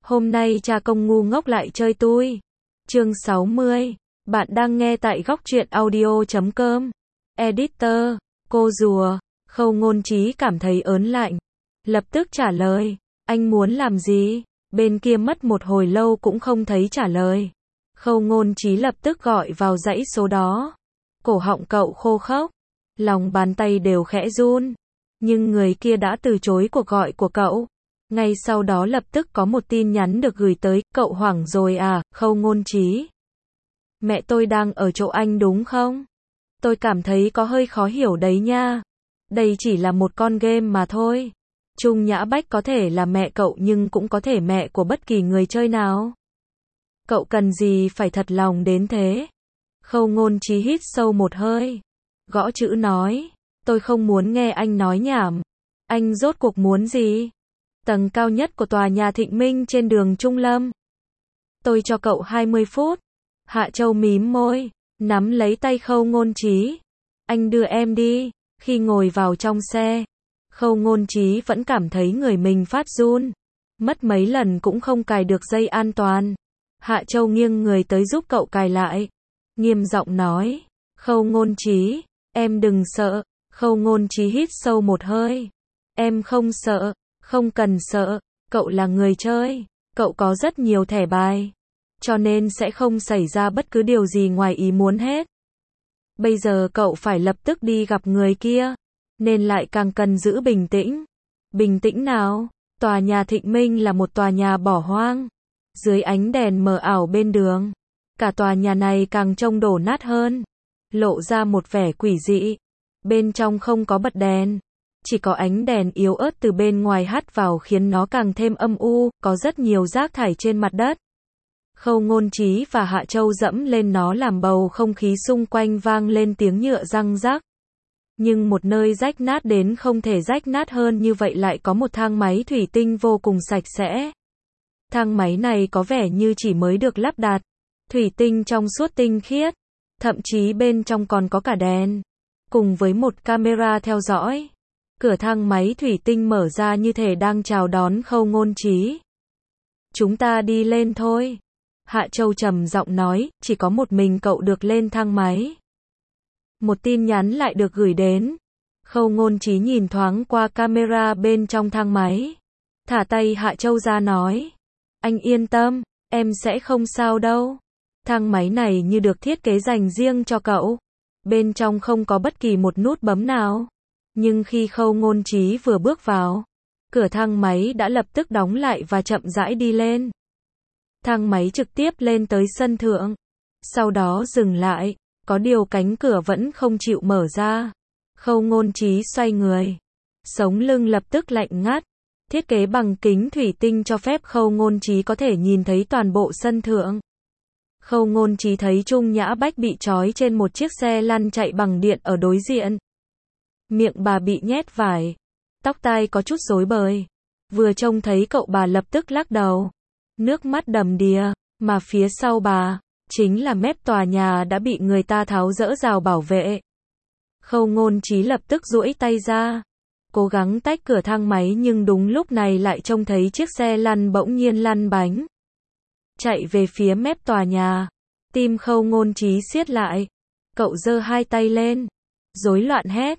Hôm nay cha công ngu ngốc lại chơi tui. Chương 60. Bạn đang nghe tại góc truyện audio.com. Editor, cô rùa. Khâu Ngôn Trí cảm thấy ớn lạnh. Lập tức trả lời. Anh muốn làm gì? Bên kia mất một hồi lâu cũng không thấy trả lời. Khâu Ngôn Trí lập tức gọi vào dãy số đó. Cổ họng cậu khô khốc. Lòng bàn tay đều khẽ run. Nhưng người kia đã từ chối cuộc gọi của cậu. Ngay sau đó lập tức có một tin nhắn được gửi tới, cậu hoảng rồi à, Khâu Ngôn Trí. Mẹ tôi đang ở chỗ anh đúng không? Tôi cảm thấy có hơi khó hiểu đấy nha. Đây chỉ là một con game mà thôi. Trung Nhã Bách có thể là mẹ cậu nhưng cũng có thể mẹ của bất kỳ người chơi nào. Cậu cần gì phải thật lòng đến thế? Khâu Ngôn Trí hít sâu một hơi. Gõ chữ nói. Tôi không muốn nghe anh nói nhảm. Anh rốt cuộc muốn gì? Tầng cao nhất của tòa nhà Thịnh Minh trên đường Trung Lâm. Tôi cho cậu 20 phút. Hạ Châu mím môi, nắm lấy tay Khâu Ngôn Trí. Anh đưa em đi. Khi ngồi vào trong xe, Khâu Ngôn Trí vẫn cảm thấy người mình phát run. Mất mấy lần cũng không cài được dây an toàn. Hạ Châu nghiêng người tới giúp cậu cài lại. Nghiêm giọng nói. Khâu Ngôn Trí, em đừng sợ. Khâu Ngôn Trí hít sâu một hơi. Em không sợ. Không cần sợ, cậu là người chơi, cậu có rất nhiều thẻ bài, cho nên sẽ không xảy ra bất cứ điều gì ngoài ý muốn hết. Bây giờ cậu phải lập tức đi gặp người kia, nên lại càng cần giữ bình tĩnh. Bình tĩnh nào? Tòa nhà Thịnh Minh là một tòa nhà bỏ hoang, dưới ánh đèn mờ ảo bên đường. Cả tòa nhà này càng trông đổ nát hơn, lộ ra một vẻ quỷ dị. Bên trong không có bật đèn. Chỉ có ánh đèn yếu ớt từ bên ngoài hắt vào khiến nó càng thêm âm u, có rất nhiều rác thải trên mặt đất. Khâu Ngôn Trí và Hạ Châu dẫm lên nó làm bầu không khí xung quanh vang lên tiếng nhựa răng rắc. Nhưng một nơi rách nát đến không thể rách nát hơn như vậy lại có một thang máy thủy tinh vô cùng sạch sẽ. Thang máy này có vẻ như chỉ mới được lắp đặt. Thủy tinh trong suốt tinh khiết. Thậm chí bên trong còn có cả đèn. Cùng với một camera theo dõi. Cửa thang máy thủy tinh mở ra như thể đang chào đón Khâu Ngôn Trí. Chúng ta đi lên thôi. Hạ Châu trầm giọng nói, chỉ có một mình cậu được lên thang máy. Một tin nhắn lại được gửi đến. Khâu Ngôn Trí nhìn thoáng qua camera bên trong thang máy. Thả tay Hạ Châu ra nói. Anh yên tâm, em sẽ không sao đâu. Thang máy này như được thiết kế dành riêng cho cậu. Bên trong không có bất kỳ một nút bấm nào. Nhưng khi Khâu Ngôn Trí vừa bước vào, cửa thang máy đã lập tức đóng lại và chậm rãi đi lên. Thang máy trực tiếp lên tới sân thượng. Sau đó dừng lại, có điều cánh cửa vẫn không chịu mở ra. Khâu Ngôn Trí xoay người. Sống lưng lập tức lạnh ngắt. Thiết kế bằng kính thủy tinh cho phép Khâu Ngôn Trí có thể nhìn thấy toàn bộ sân thượng. Khâu Ngôn Trí thấy Trung Nhã Bách bị trói trên một chiếc xe lăn chạy bằng điện ở đối diện. Miệng bà bị nhét vải, tóc tai có chút rối bời. Vừa trông thấy cậu bà lập tức lắc đầu, nước mắt đầm đìa, mà phía sau bà, chính là mép tòa nhà đã bị người ta tháo dỡ rào bảo vệ. Khâu Ngôn Trí lập tức duỗi tay ra, cố gắng tách cửa thang máy nhưng đúng lúc này lại trông thấy chiếc xe lăn bỗng nhiên lăn bánh. Chạy về phía mép tòa nhà, tim Khâu Ngôn Trí siết lại, cậu giơ hai tay lên, rối loạn hét.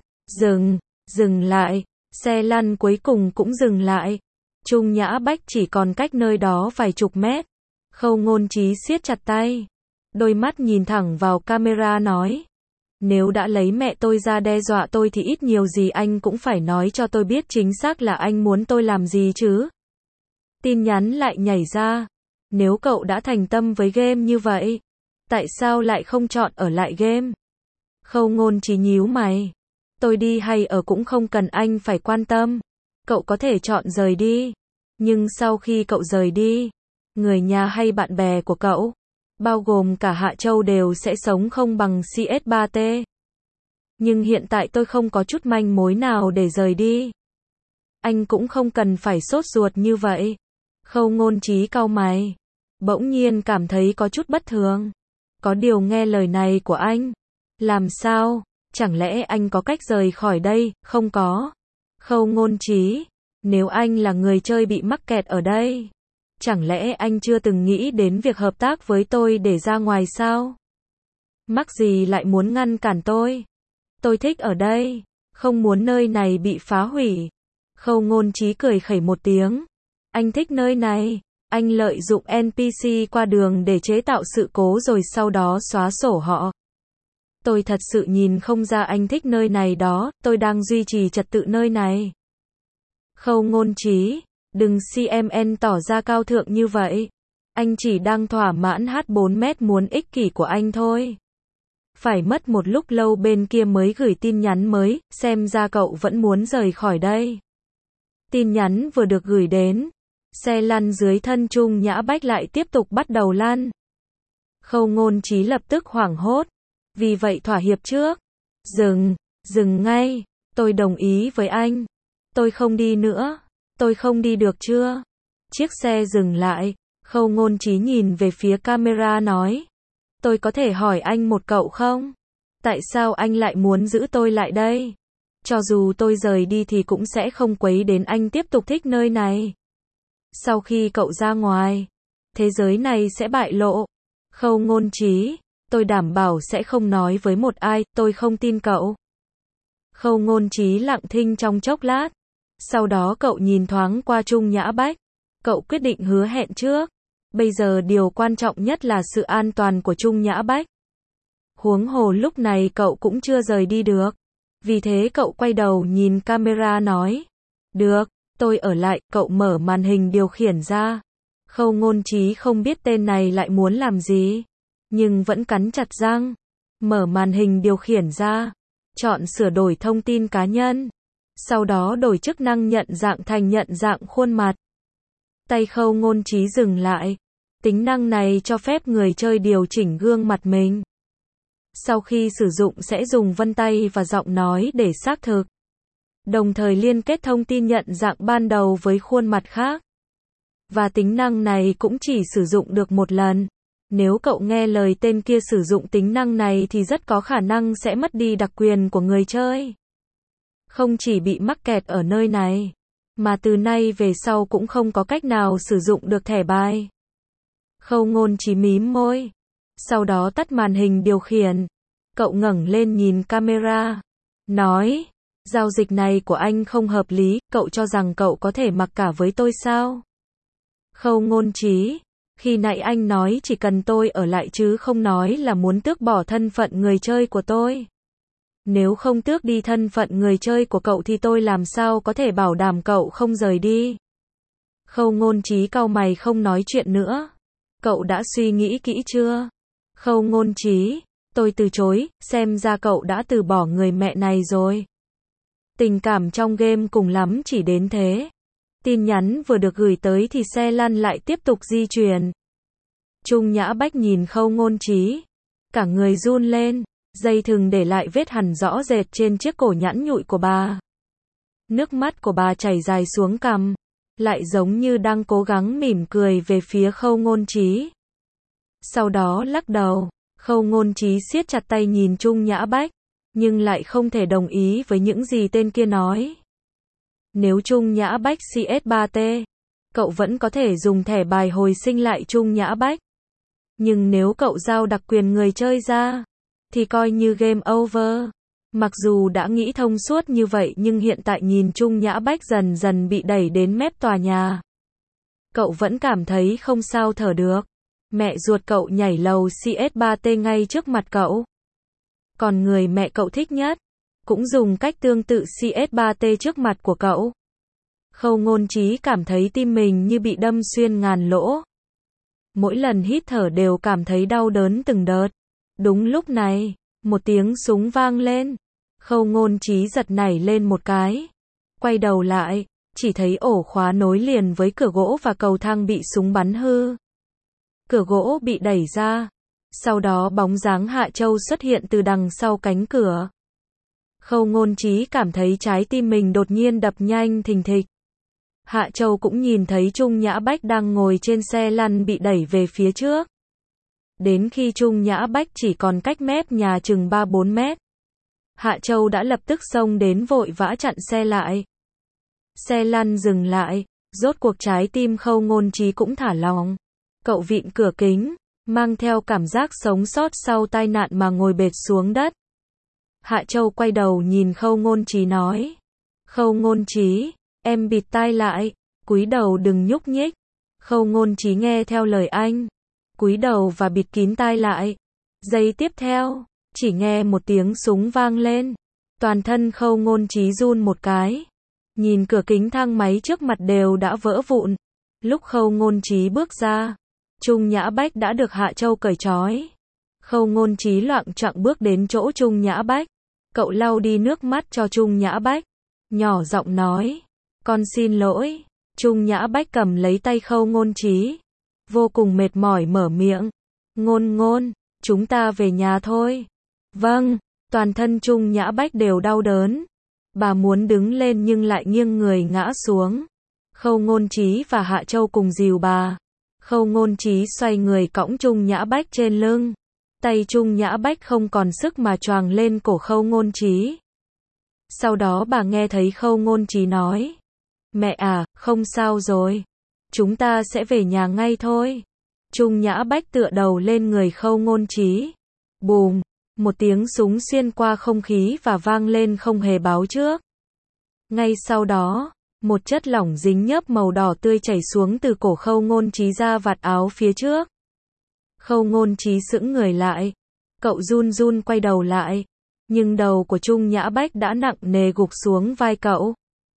Dừng lại, xe lăn cuối cùng cũng dừng lại. Trung Nhã Bách chỉ còn cách nơi đó vài chục mét. Khâu Ngôn Trí siết chặt tay. Đôi mắt nhìn thẳng vào camera nói. Nếu đã lấy mẹ tôi ra đe dọa tôi thì ít nhiều gì anh cũng phải nói cho tôi biết chính xác là anh muốn tôi làm gì chứ. Tin nhắn lại nhảy ra. Nếu cậu đã thành tâm với game như vậy, tại sao lại không chọn ở lại game? Khâu Ngôn Trí nhíu mày. Tôi đi hay ở cũng không cần anh phải quan tâm. Cậu có thể chọn rời đi. Nhưng sau khi cậu rời đi, người nhà hay bạn bè của cậu, bao gồm cả Hạ Châu đều sẽ sống không bằng CS3T. Nhưng hiện tại tôi không có chút manh mối nào để rời đi. Anh cũng không cần phải sốt ruột như vậy. Khâu Ngôn Trí cau mày. Bỗng nhiên cảm thấy có chút bất thường. Có điều nghe lời này của anh. Làm sao? Chẳng lẽ anh có cách rời khỏi đây? Không có. Khâu Ngôn Trí, nếu anh là người chơi bị mắc kẹt ở đây, Chẳng lẽ anh chưa từng nghĩ đến việc hợp tác với tôi để ra ngoài sao? Mắc gì lại muốn ngăn cản tôi? Tôi thích ở đây, không muốn nơi này bị phá hủy. Khâu Ngôn Chí cười khẩy một tiếng. Anh thích nơi này, anh lợi dụng NPC qua đường để chế tạo sự cố rồi sau đó xóa sổ họ. Tôi thật sự nhìn không ra anh thích nơi này đó, tôi đang duy trì trật tự nơi này. Khâu Ngôn Chí, đừng CMN tỏ ra cao thượng như vậy. Anh chỉ đang thỏa mãn H4 muốn ích kỷ của anh thôi. Phải mất một lúc lâu bên kia mới gửi tin nhắn mới, xem ra cậu vẫn muốn rời khỏi đây. Tin nhắn vừa được gửi đến, xe lăn dưới thân Trung Nhã Bách lại tiếp tục bắt đầu lăn. Khâu Ngôn Chí lập tức hoảng hốt, vì vậy thỏa hiệp trước. Dừng ngay, tôi đồng ý với anh. Tôi không đi nữa, tôi không đi được chưa? Chiếc xe dừng lại, Khâu Ngôn Chí nhìn về phía camera nói. Tôi có thể hỏi anh một cậu không? Tại sao anh lại muốn giữ tôi lại đây? Cho dù tôi rời đi thì cũng sẽ không quấy đến anh tiếp tục thích nơi này. Sau khi cậu ra ngoài, thế giới này sẽ bại lộ. Khâu Ngôn Chí, tôi đảm bảo sẽ không nói với một ai, tôi không tin cậu. Khâu Ngôn Chí lặng thinh trong chốc lát. Sau đó cậu nhìn thoáng qua Trung Nhã Bách. Cậu quyết định hứa hẹn trước. Bây giờ điều quan trọng nhất là sự an toàn của Trung Nhã Bách. Huống hồ lúc này cậu cũng chưa rời đi được. Vì thế cậu quay đầu nhìn camera nói. Được, tôi ở lại, cậu mở màn hình điều khiển ra. Khâu Ngôn Chí không biết tên này lại muốn làm gì. Nhưng vẫn cắn chặt răng. Mở màn hình điều khiển ra. Chọn sửa đổi thông tin cá nhân. Sau đó đổi chức năng nhận dạng thành nhận dạng khuôn mặt. Tay Khâu Ngôn Chí dừng lại. Tính năng này cho phép người chơi điều chỉnh gương mặt mình. Sau khi sử dụng sẽ dùng vân tay và giọng nói để xác thực. Đồng thời liên kết thông tin nhận dạng ban đầu với khuôn mặt khác. Và tính năng này cũng chỉ sử dụng được một lần. Nếu cậu nghe lời tên kia sử dụng tính năng này thì rất có khả năng sẽ mất đi đặc quyền của người chơi. Không chỉ bị mắc kẹt ở nơi này, mà từ nay về sau cũng không có cách nào sử dụng được thẻ bài. Khâu Ngôn Chí mím môi. Sau đó tắt màn hình điều khiển. Cậu ngẩng lên nhìn camera. Nói, giao dịch này của anh không hợp lý, cậu cho rằng cậu có thể mặc cả với tôi sao? Khâu Ngôn Chí, khi nãy anh nói chỉ cần tôi ở lại chứ không nói là muốn tước bỏ thân phận người chơi của tôi. Nếu không tước đi thân phận người chơi của cậu thì tôi làm sao có thể bảo đảm cậu không rời đi? Khâu Ngôn Chí cau mày không nói chuyện nữa. Cậu đã suy nghĩ kỹ chưa? Khâu Ngôn Chí, tôi từ chối, xem ra cậu đã từ bỏ người mẹ này rồi. Tình cảm trong game cùng lắm chỉ đến thế. Tin nhắn vừa được gửi tới thì xe lăn lại tiếp tục di chuyển. Trung Nhã Bách nhìn Khâu Ngôn Chí. Cả người run lên, dây thừng để lại vết hằn rõ rệt trên chiếc cổ nhẵn nhụi của bà. Nước mắt của bà chảy dài xuống cằm, lại giống như đang cố gắng mỉm cười về phía Khâu Ngôn Chí. Sau đó lắc đầu, Khâu Ngôn Chí siết chặt tay nhìn Trung Nhã Bách, nhưng lại không thể đồng ý với những gì tên kia nói. Nếu Trung Nhã Bách CS3T, cậu vẫn có thể dùng thẻ bài hồi sinh lại Trung Nhã Bách. Nhưng nếu cậu giao đặc quyền người chơi ra, thì coi như game over. Mặc dù đã nghĩ thông suốt như vậy nhưng hiện tại nhìn Trung Nhã Bách dần dần bị đẩy đến mép tòa nhà. Cậu vẫn cảm thấy không sao thở được. Mẹ ruột cậu nhảy lầu CS3T ngay trước mặt cậu. Còn người mẹ cậu thích nhất, cũng dùng cách tương tự CS3T trước mặt của cậu. Khâu Ngôn Chí cảm thấy tim mình như bị đâm xuyên ngàn lỗ. Mỗi lần hít thở đều cảm thấy đau đớn từng đợt. Đúng lúc này, một tiếng súng vang lên. Khâu Ngôn Chí giật nảy lên một cái. Quay đầu lại, chỉ thấy ổ khóa nối liền với cửa gỗ và cầu thang bị súng bắn hư. Cửa gỗ bị đẩy ra. Sau đó bóng dáng Hạ Châu xuất hiện từ đằng sau cánh cửa. Khâu Ngôn Chí cảm thấy trái tim mình đột nhiên đập nhanh thình thịch. Hạ Châu cũng nhìn thấy Trung Nhã Bách đang ngồi trên xe lăn bị đẩy về phía trước. Đến khi Trung Nhã Bách chỉ còn cách mép nhà chừng 3-4 mét. Hạ Châu đã lập tức xông đến vội vã chặn xe lại. Xe lăn dừng lại, Rốt cuộc trái tim Khâu Ngôn Trí cũng thả lỏng. Cậu vịn cửa kính, mang theo cảm giác sống sót sau tai nạn mà ngồi bệt xuống đất. Hạ Châu quay đầu nhìn Khâu Ngôn Trí nói. Khâu Ngôn Trí, em bịt tai lại, cúi đầu đừng nhúc nhích. Khâu Ngôn Trí nghe theo lời anh, cúi đầu và bịt kín tai lại. Giây tiếp theo, chỉ nghe một tiếng súng vang lên. Toàn thân Khâu Ngôn Trí run một cái. Nhìn cửa kính thang máy trước mặt đều đã vỡ vụn. Lúc Khâu Ngôn Trí bước ra, Trung Nhã Bách đã được Hạ Châu cởi trói. Khâu Ngôn Trí loạng choạng bước đến chỗ Trung Nhã Bách. Cậu lau đi nước mắt cho Trung Nhã Bách. Nhỏ giọng nói. Con xin lỗi. Trung Nhã Bách cầm lấy tay Khâu Ngôn Trí. Vô cùng mệt mỏi mở miệng. Ngôn Ngôn, chúng ta về nhà thôi. Vâng, toàn thân Trung Nhã Bách đều đau đớn. Bà muốn đứng lên nhưng lại nghiêng người ngã xuống. Khâu Ngôn Trí và Hạ Châu cùng dìu bà. Khâu Ngôn Trí xoay người cõng Trung Nhã Bách trên lưng. Tay Trung Nhã Bách không còn sức mà choàng lên cổ Khâu Ngôn Trí. Sau đó bà nghe thấy Khâu Ngôn Trí nói. Mẹ à, không sao rồi. Chúng ta sẽ về nhà ngay thôi. Trung Nhã Bách tựa đầu lên người Khâu Ngôn Trí. Bùm, một tiếng súng xuyên qua không khí và vang lên không hề báo trước. Ngay sau đó, một chất lỏng dính nhớp màu đỏ tươi chảy xuống từ cổ Khâu Ngôn Trí ra vạt áo phía trước. Khâu Ngôn Trí sững người lại. Cậu run run quay đầu lại. Nhưng đầu của Trung Nhã Bách đã nặng nề gục xuống vai cậu.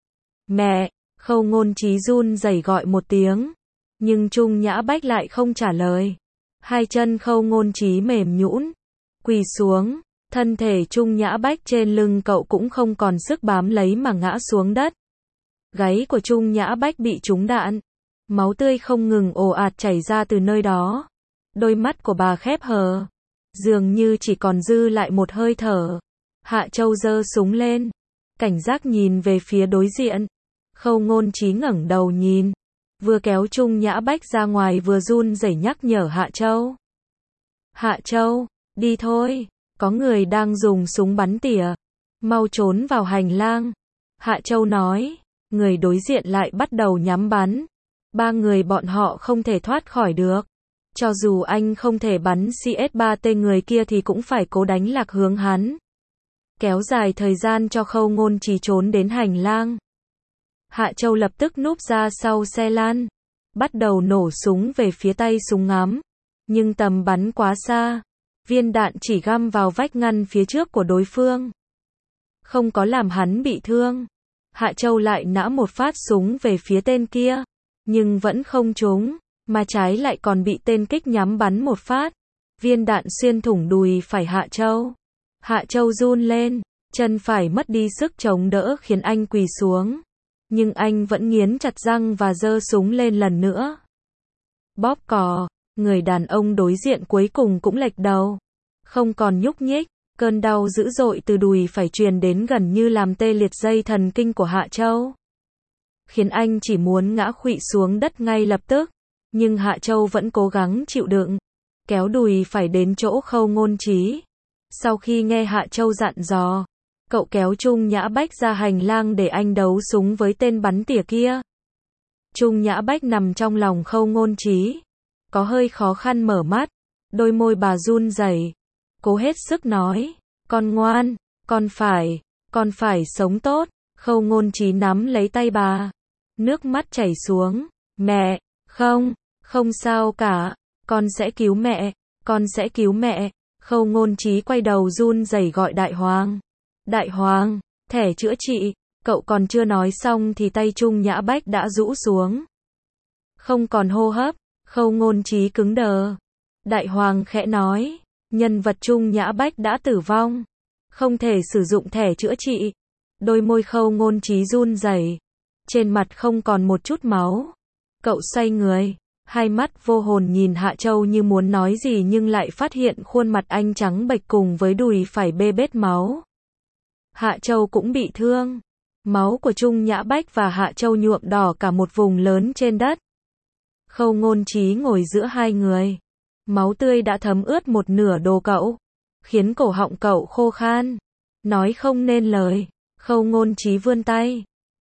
Mẹ! Khâu Ngôn Trí run rẩy gọi một tiếng. Nhưng Trung Nhã Bách lại không trả lời. Hai chân Khâu Ngôn Trí mềm nhũn, quỳ xuống. Thân thể Trung Nhã Bách trên lưng cậu cũng không còn sức bám lấy mà ngã xuống đất. Gáy của Trung Nhã Bách bị trúng đạn. Máu tươi không ngừng ồ ạt chảy ra từ nơi đó. Đôi mắt của bà khép hờ. Dường như chỉ còn dư lại một hơi thở. Hạ Châu giơ súng lên. Cảnh giác nhìn về phía đối diện. Khâu Ngôn Trí ngẩng đầu nhìn. Vừa kéo Trung Nhã Bách ra ngoài vừa run rẩy nhắc nhở Hạ Châu. Hạ Châu, đi thôi. Có người đang dùng súng bắn tỉa. Mau trốn vào hành lang. Hạ Châu nói. Người đối diện lại bắt đầu nhắm bắn. Ba người bọn họ không thể thoát khỏi được. Cho dù anh không thể bắn CS3T người kia thì cũng phải cố đánh lạc hướng hắn. Kéo dài thời gian cho Khâu Ngôn Trí trốn đến hành lang. Hạ Châu lập tức núp ra sau xe lan. Bắt đầu nổ súng về phía tay súng ngắm. Nhưng tầm bắn quá xa. Viên đạn chỉ găm vào vách ngăn phía trước của đối phương. Không có làm hắn bị thương. Hạ Châu lại nã một phát súng về phía tên kia. Nhưng vẫn không trúng. Mà trái lại còn bị tên kích nhắm bắn một phát. Viên đạn xuyên thủng đùi phải Hạ Châu. Hạ Châu run lên. Chân phải mất đi sức chống đỡ khiến anh quỳ xuống. Nhưng anh vẫn nghiến chặt răng và giơ súng lên lần nữa. Bóp cò. Người đàn ông đối diện cuối cùng cũng lệch đầu. Không còn nhúc nhích. Cơn đau dữ dội từ đùi phải truyền đến gần như làm tê liệt dây thần kinh của Hạ Châu. Khiến anh chỉ muốn ngã khuỵu xuống đất ngay lập tức. Nhưng Hạ Châu vẫn cố gắng chịu đựng. Kéo đùi phải đến chỗ Khâu Ngôn Trí. Sau khi nghe Hạ Châu dặn dò, cậu kéo Trung Nhã Bách ra hành lang để anh đấu súng với tên bắn tỉa kia. Trung Nhã Bách nằm trong lòng Khâu Ngôn Trí. Có hơi khó khăn mở mắt. Đôi môi bà run rẩy. Cố hết sức nói. Con ngoan, con phải sống tốt. Khâu Ngôn Trí nắm lấy tay bà. Nước mắt chảy xuống. Mẹ, không sao cả. Con sẽ cứu mẹ, con sẽ cứu mẹ. Khâu Ngôn Trí quay đầu run rẩy gọi Đại Hoàng. Đại Hoàng, thẻ chữa trị. Cậu còn chưa nói xong thì tay Trung Nhã Bách đã rũ xuống. Không còn hô hấp. Khâu Ngôn Trí cứng đờ. Đại Hoàng khẽ nói. Nhân vật Trung Nhã Bách đã tử vong. Không thể sử dụng thẻ chữa trị. Đôi môi Khâu Ngôn Trí run rẩy. Trên mặt không còn một chút máu. Cậu xoay người. Hai mắt vô hồn nhìn Hạ Châu như muốn nói gì nhưng lại phát hiện khuôn mặt anh trắng bệch cùng với đùi phải bê bết máu. Hạ Châu cũng bị thương. Máu của Trung Nhã Bách và Hạ Châu nhuộm đỏ cả một vùng lớn trên đất. Khâu Ngôn Trí ngồi giữa hai người. Máu tươi đã thấm ướt một nửa đồ cậu. Khiến cổ họng cậu khô khan. Nói không nên lời. Khâu Ngôn Trí vươn tay.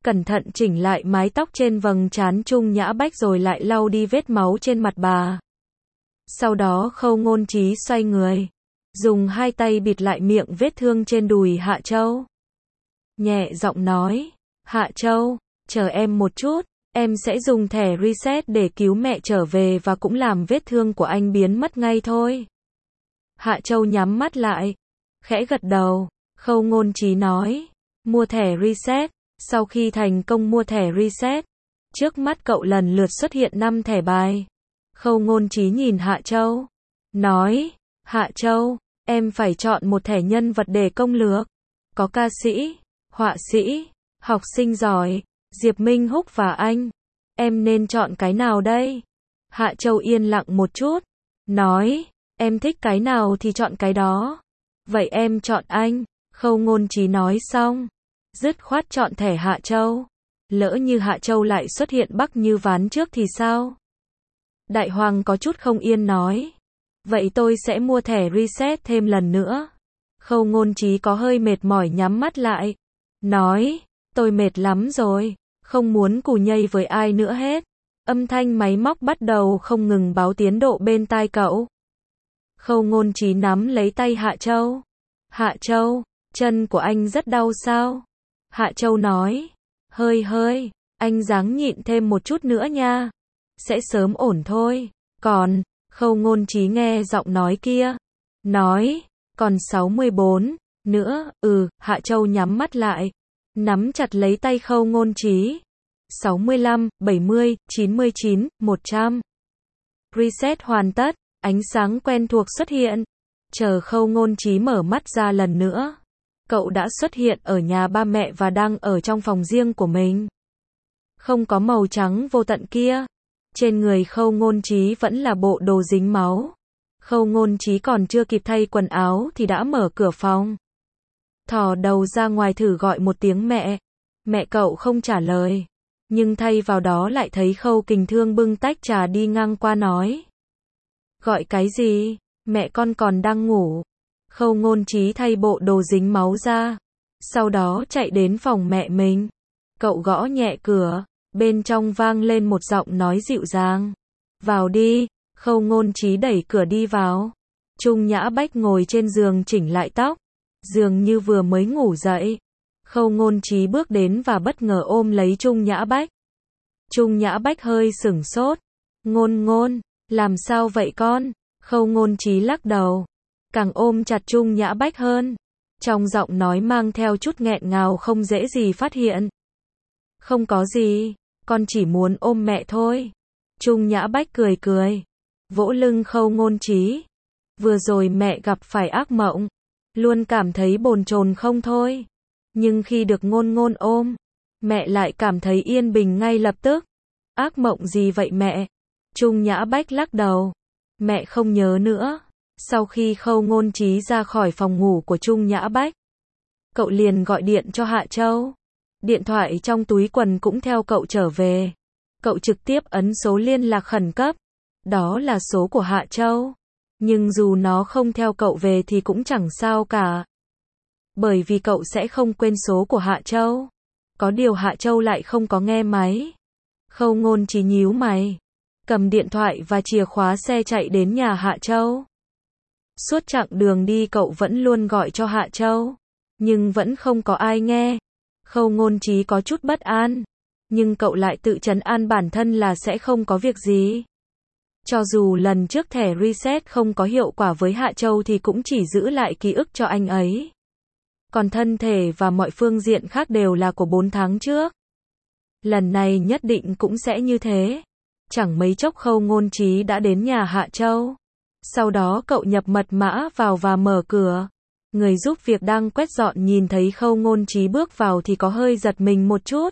cẩn thận chỉnh lại mái tóc trên vầng trán Trung Nhã Bách rồi lại lau đi vết máu trên mặt bà. Sau đó Khâu Ngôn Trí xoay người, dùng hai tay bịt lại miệng vết thương trên đùi Hạ Châu. Nhẹ giọng nói, Hạ Châu, chờ em một chút, em sẽ dùng thẻ reset để cứu mẹ trở về và cũng làm vết thương của anh biến mất ngay thôi. Hạ Châu nhắm mắt lại, khẽ gật đầu. Khâu Ngôn Trí nói, mua thẻ reset. Sau khi thành công mua thẻ reset, trước mắt cậu lần lượt xuất hiện 5 thẻ bài. Khâu Ngôn Trí nhìn Hạ Châu, nói, Hạ Châu, em phải chọn một thẻ nhân vật để công lược. Có ca sĩ, họa sĩ, học sinh giỏi, Diệp Minh Húc và anh. Em nên chọn cái nào đây? Hạ Châu yên lặng một chút, nói, em thích cái nào thì chọn cái đó. Vậy em chọn anh. Khâu Ngôn Trí nói xong, dứt khoát chọn thẻ Hạ Châu. Lỡ như Hạ Châu lại xuất hiện Bắc như ván trước thì sao? Đại Hoàng có chút không yên nói, vậy tôi sẽ mua thẻ reset thêm lần nữa. Khâu Ngôn Trí có hơi mệt mỏi nhắm mắt lại, nói, tôi mệt lắm rồi, không muốn cù nhây với ai nữa hết. Âm thanh máy móc bắt đầu không ngừng báo tiến độ bên tai cậu. Khâu Ngôn Trí nắm lấy tay Hạ Châu. Hạ Châu, chân của anh rất đau sao? Hạ Châu nói, hơi, anh ráng nhịn thêm một chút nữa nha. Sẽ sớm ổn thôi. Còn, Khâu Ngôn Trí nghe giọng nói kia, nói, còn 64 nữa. Hạ Châu nhắm mắt lại, nắm chặt lấy tay Khâu Ngôn Trí. 65, 70, 99, 100. Reset hoàn tất, ánh sáng quen thuộc xuất hiện. Chờ Khâu Ngôn Trí mở mắt ra lần nữa, cậu đã xuất hiện ở nhà ba mẹ và đang ở trong phòng riêng của mình. Không có màu trắng vô tận kia. Trên người Khâu Ngôn Trí vẫn là bộ đồ dính máu. Khâu Ngôn Trí còn chưa kịp thay quần áo thì đã mở cửa phòng. Thò đầu ra ngoài thử gọi một tiếng mẹ. Mẹ cậu không trả lời. Nhưng thay vào đó lại thấy Khâu Kình Thương bưng tách trà đi ngang qua nói. Gọi cái gì? Mẹ con còn đang ngủ. Khâu Ngôn Trí thay bộ đồ dính máu ra. Sau đó chạy đến phòng mẹ mình. Cậu gõ nhẹ cửa. Bên trong vang lên một giọng nói dịu dàng. Vào đi. Khâu Ngôn Trí đẩy cửa đi vào. Trung Nhã Bách ngồi trên giường chỉnh lại tóc. Dường như vừa mới ngủ dậy. Khâu Ngôn Trí bước đến và bất ngờ ôm lấy Trung Nhã Bách. Trung Nhã Bách hơi sửng sốt. Ngôn, làm sao vậy con? Khâu Ngôn Trí lắc đầu. Càng ôm chặt Trung Nhã Bách hơn. Trong giọng nói mang theo chút nghẹn ngào không dễ gì phát hiện. Không có gì, con chỉ muốn ôm mẹ thôi. Trung Nhã Bách cười. Vỗ lưng Khâu Ngôn Trí. Vừa rồi mẹ gặp phải ác mộng. Luôn cảm thấy bồn chồn không thôi. Nhưng khi được ngôn ôm, mẹ lại cảm thấy yên bình ngay lập tức. Ác mộng gì vậy mẹ? Trung Nhã Bách lắc đầu. Mẹ không nhớ nữa. Sau khi Khâu Ngôn Trí ra khỏi phòng ngủ của Trung Nhã Bách, cậu liền gọi điện cho Hạ Châu. Điện thoại trong túi quần cũng theo cậu trở về. Cậu trực tiếp ấn số liên lạc khẩn cấp. Đó là số của Hạ Châu. Nhưng dù nó không theo cậu về thì cũng chẳng sao cả. Bởi vì cậu sẽ không quên số của Hạ Châu. Có điều Hạ Châu lại không có nghe máy. Khâu Ngôn Trí nhíu mày, cầm điện thoại và chìa khóa xe chạy đến nhà Hạ Châu. Suốt chặng đường đi cậu vẫn luôn gọi cho Hạ Châu, nhưng vẫn không có ai nghe. Khâu Ngôn Trí có chút bất an, nhưng cậu lại tự trấn an bản thân là sẽ không có việc gì. Cho dù lần trước thẻ reset không có hiệu quả với Hạ Châu thì cũng chỉ giữ lại ký ức cho anh ấy. Còn thân thể và mọi phương diện khác đều là của 4 tháng trước. Lần này nhất định cũng sẽ như thế. Chẳng mấy chốc Khâu Ngôn Trí đã đến nhà Hạ Châu. Sau đó cậu nhập mật mã vào và mở cửa. Người giúp việc đang quét dọn nhìn thấy Khâu Ngôn Trí bước vào thì có hơi giật mình một chút.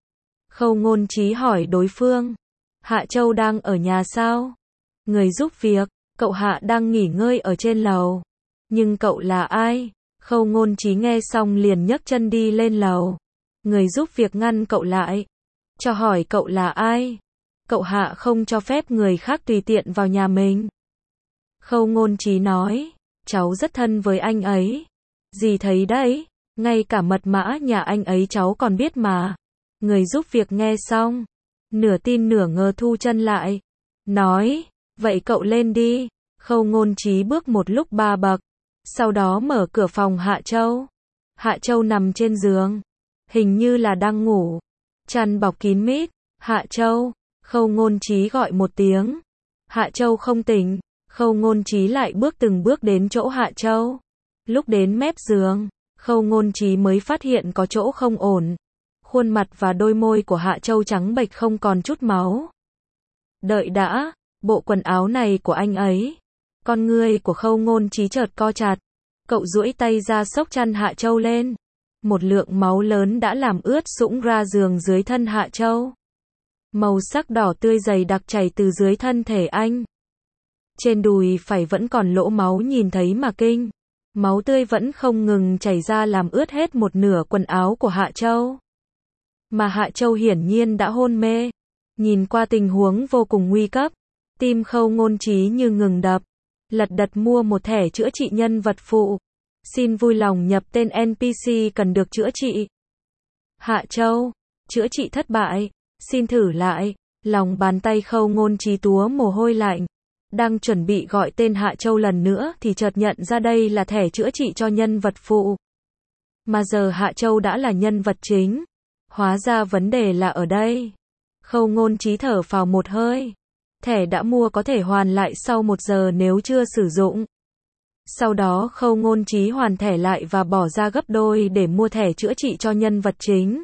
Khâu Ngôn Trí hỏi đối phương. Hạ Châu đang ở nhà sao? Người giúp việc, cậu Hạ đang nghỉ ngơi ở trên lầu. Nhưng cậu là ai? Khâu Ngôn Trí nghe xong liền nhấc chân đi lên lầu. Người giúp việc ngăn cậu lại. Cho hỏi cậu là ai? Cậu Hạ không cho phép người khác tùy tiện vào nhà mình. Khâu Ngôn Trí nói, cháu rất thân với anh ấy. Dì thấy đấy, ngay cả mật mã nhà anh ấy cháu còn biết mà. Người giúp việc nghe xong, nửa tin nửa ngờ thu chân lại, nói, vậy cậu lên đi. Khâu Ngôn Trí bước một lúc 3 bậc, sau đó mở cửa phòng Hạ Châu. Hạ Châu nằm trên giường, hình như là đang ngủ, chăn bọc kín mít. Hạ Châu, Khâu Ngôn Trí gọi một tiếng. Hạ Châu không tỉnh, Khâu Ngôn Trí lại bước từng bước đến chỗ Hạ Châu. Lúc đến mép giường, Khâu Ngôn Trí mới phát hiện có chỗ không ổn. Khuôn mặt và đôi môi của Hạ Châu trắng bệch không còn chút máu. Đợi đã, bộ quần áo này của anh ấy. Con ngươi của Khâu Ngôn Trí chợt co chặt. Cậu duỗi tay ra xốc chăn Hạ Châu lên. Một lượng máu lớn đã làm ướt sũng ra giường dưới thân Hạ Châu. Màu sắc đỏ tươi dày đặc chảy từ dưới thân thể anh. Trên đùi phải vẫn còn lỗ máu nhìn thấy mà kinh. Máu tươi vẫn không ngừng chảy ra làm ướt hết một nửa quần áo của Hạ Châu. Mà Hạ Châu hiển nhiên đã hôn mê. Nhìn qua tình huống vô cùng nguy cấp, tim Khâu Ngôn Trí như ngừng đập. Lật đật mua một thẻ chữa trị nhân vật phụ. Xin vui lòng nhập tên NPC cần được chữa trị. Hạ Châu, chữa trị thất bại. Xin thử lại. Lòng bàn tay Khâu Ngôn Trí túa mồ hôi lạnh. Đang chuẩn bị gọi tên Hạ Châu lần nữa thì chợt nhận ra đây là thẻ chữa trị cho nhân vật phụ. Mà giờ Hạ Châu đã là nhân vật chính. Hóa ra vấn đề là ở đây. Khâu Ngôn Trí thở phào một hơi. Thẻ đã mua có thể hoàn lại sau 1 giờ nếu chưa sử dụng. Sau đó Khâu Ngôn Trí hoàn thẻ lại và bỏ ra gấp đôi để mua thẻ chữa trị cho nhân vật chính.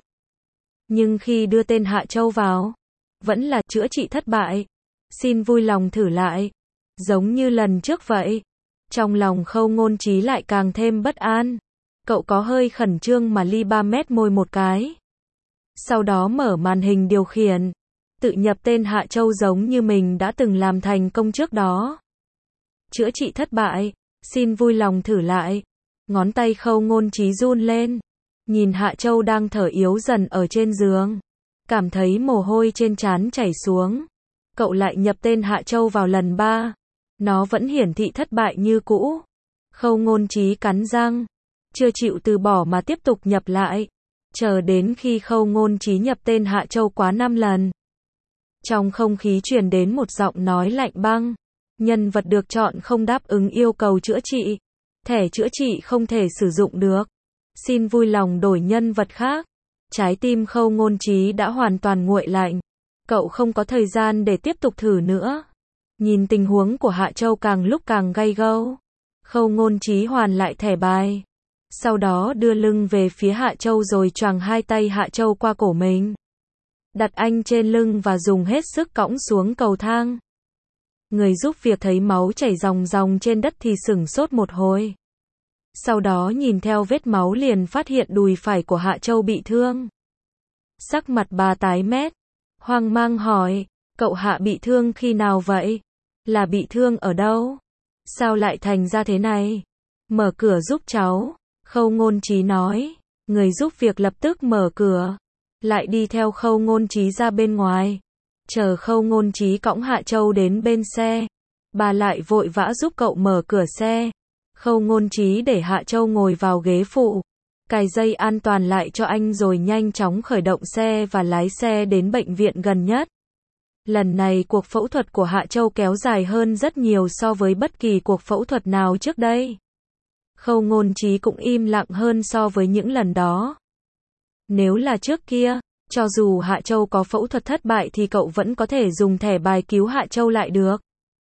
Nhưng khi đưa tên Hạ Châu vào, vẫn là chữa trị thất bại. Xin vui lòng thử lại. Giống như lần trước vậy. Trong lòng Khâu Ngôn Trí lại càng thêm bất an. Cậu có hơi khẩn trương mà li 3 mét môi một cái. Sau đó mở màn hình điều khiển. Tự nhập tên Hạ Châu giống như mình đã từng làm thành công trước đó. Chữa trị thất bại. Xin vui lòng thử lại. Ngón tay Khâu Ngôn Trí run lên. Nhìn Hạ Châu đang thở yếu dần ở trên giường. Cảm thấy mồ hôi trên trán chảy xuống. Cậu lại nhập tên Hạ Châu vào lần 3. Nó vẫn hiển thị thất bại như cũ. Khâu Ngôn Trí cắn răng. Chưa chịu từ bỏ mà tiếp tục nhập lại. Chờ đến khi Khâu Ngôn Trí nhập tên Hạ Châu quá 5 lần. Trong không khí truyền đến một giọng nói lạnh băng. Nhân vật được chọn không đáp ứng yêu cầu chữa trị. Thẻ chữa trị không thể sử dụng được. Xin vui lòng đổi nhân vật khác. Trái tim Khâu Ngôn Trí đã hoàn toàn nguội lạnh. Cậu không có thời gian để tiếp tục thử nữa. Nhìn tình huống của Hạ Châu càng lúc càng gay gâu. Khâu Ngôn Trí hoàn lại thẻ bài. Sau đó đưa lưng về phía Hạ Châu rồi choàng 2 tay Hạ Châu qua cổ mình. Đặt anh trên lưng và dùng hết sức cõng xuống cầu thang. Người giúp việc thấy máu chảy ròng ròng trên đất thì sửng sốt một hồi. Sau đó nhìn theo vết máu liền phát hiện đùi phải của Hạ Châu bị thương. Sắc mặt bà tái mét. Hoang mang hỏi, cậu Hạ bị thương khi nào vậy? Là bị thương ở đâu? Sao lại thành ra thế này? Mở cửa giúp cháu. Khâu Ngôn Trí nói. Người giúp việc lập tức mở cửa. Lại đi theo Khâu Ngôn Trí ra bên ngoài. Chờ Khâu Ngôn Trí cõng Hạ Châu đến bên xe. Bà lại vội vã giúp cậu mở cửa xe. Khâu Ngôn Trí để Hạ Châu ngồi vào ghế phụ. Cài dây an toàn lại cho anh rồi nhanh chóng khởi động xe và lái xe đến bệnh viện gần nhất. Lần này cuộc phẫu thuật của Hạ Châu kéo dài hơn rất nhiều so với bất kỳ cuộc phẫu thuật nào trước đây. Khâu Ngôn Trí cũng im lặng hơn so với những lần đó. Nếu là trước kia, cho dù Hạ Châu có phẫu thuật thất bại thì cậu vẫn có thể dùng thẻ bài cứu Hạ Châu lại được.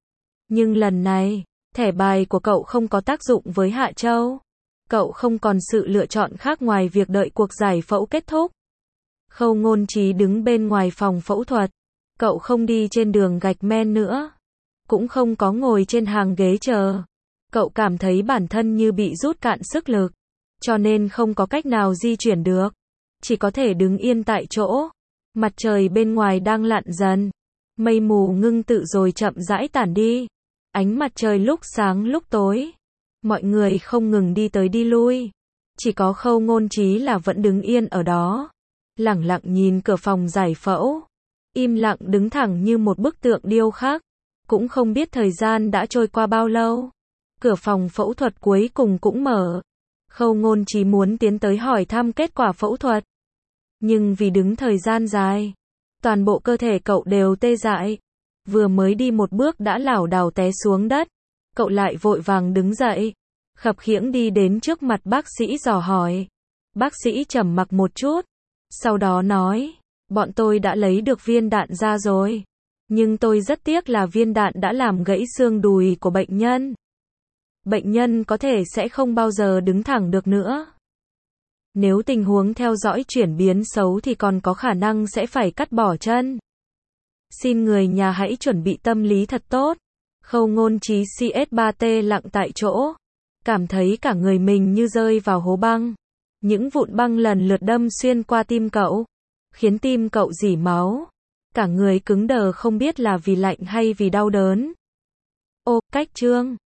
Nhưng lần này, thẻ bài của cậu không có tác dụng với Hạ Châu. Cậu không còn sự lựa chọn khác ngoài việc đợi cuộc giải phẫu kết thúc. Khâu Ngôn Trí đứng bên ngoài phòng phẫu thuật. Cậu không đi trên đường gạch men nữa. Cũng không có ngồi trên hàng ghế chờ. Cậu cảm thấy bản thân như bị rút cạn sức lực. Cho nên không có cách nào di chuyển được. Chỉ có thể đứng yên tại chỗ. Mặt trời bên ngoài đang lặn dần. Mây mù ngưng tự rồi chậm rãi tản đi. Ánh mặt trời lúc sáng lúc tối. Mọi người không ngừng đi tới đi lui. Chỉ có Khâu Ngôn Trí là vẫn đứng yên ở đó. Lẳng lặng nhìn cửa phòng giải phẫu. Im lặng đứng thẳng như một bức tượng điêu khắc. Cũng không biết thời gian đã trôi qua bao lâu. Cửa phòng phẫu thuật cuối cùng cũng mở. Khâu Ngôn Trí muốn tiến tới hỏi thăm kết quả phẫu thuật. Nhưng vì đứng thời gian dài, toàn bộ cơ thể cậu đều tê dại. Vừa mới đi một bước đã lảo đảo té xuống đất. Cậu lại vội vàng đứng dậy, khập khiễng đi đến trước mặt bác sĩ dò hỏi. Bác sĩ trầm mặc một chút, sau đó nói, bọn tôi đã lấy được viên đạn ra rồi. Nhưng tôi rất tiếc là viên đạn đã làm gãy xương đùi của bệnh nhân. Bệnh nhân có thể sẽ không bao giờ đứng thẳng được nữa. Nếu tình huống theo dõi chuyển biến xấu thì còn có khả năng sẽ phải cắt bỏ chân. Xin người nhà hãy chuẩn bị tâm lý thật tốt. Khâu Ngôn Trí CS3T lặng tại chỗ, cảm thấy cả người mình như rơi vào hố băng. Những vụn băng lần lượt đâm xuyên qua tim cậu, khiến tim cậu rỉ máu. Cả người cứng đờ không biết là vì lạnh hay vì đau đớn. Ô, cách chương